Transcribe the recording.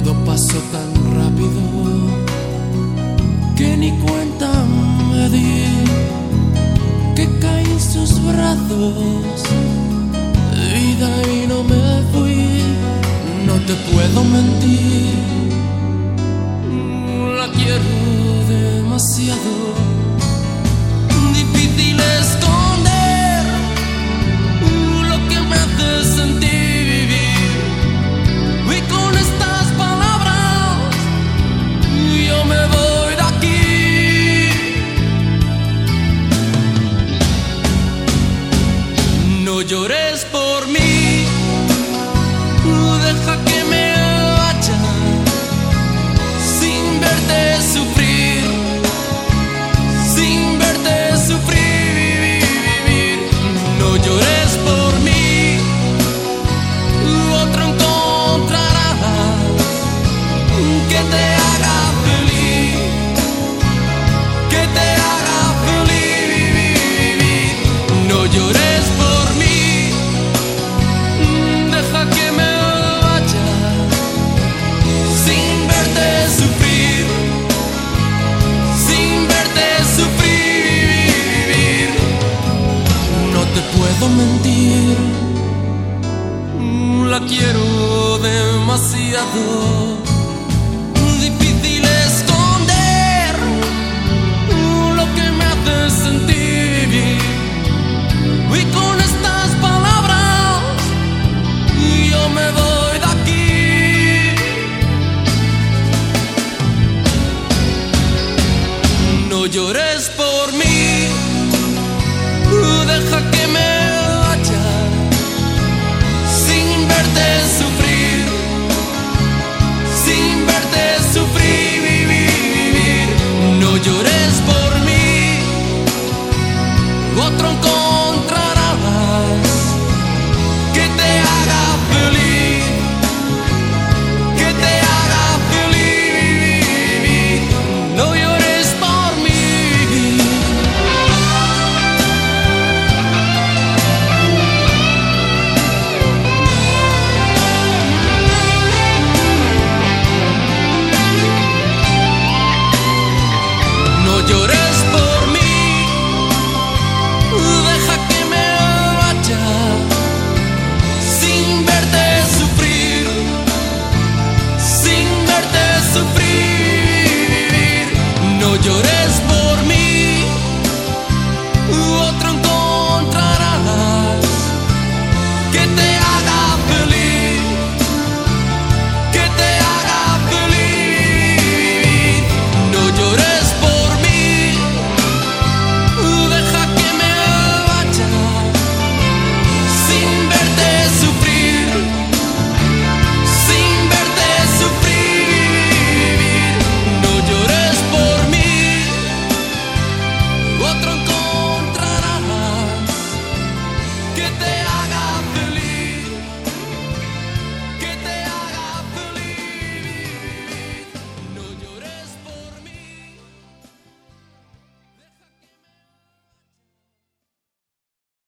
Todo pasó tan rápido que ni cuenta me di que caí en sus brazos y de ahí no me fui. No te puedo mentir, la quiero demasiado. Difícil esconder lo que me hace sentir vivir. Y con estas palabras yo me voy de aquí. No llores por mí, deja que me vaya sin verte sufrir, sin verte sufrir, vivir. No llores por mí, otro encontrarás que te haga feliz, que te haga feliz, vivir. No llores por mí, deja que me vaya sin verte sufrir, sin verte sufrir. No te puedo mentir, la quiero demasiado. Difícil esconder lo que me hace sentir. Y con estas palabras yo me voy de aquí. No llores por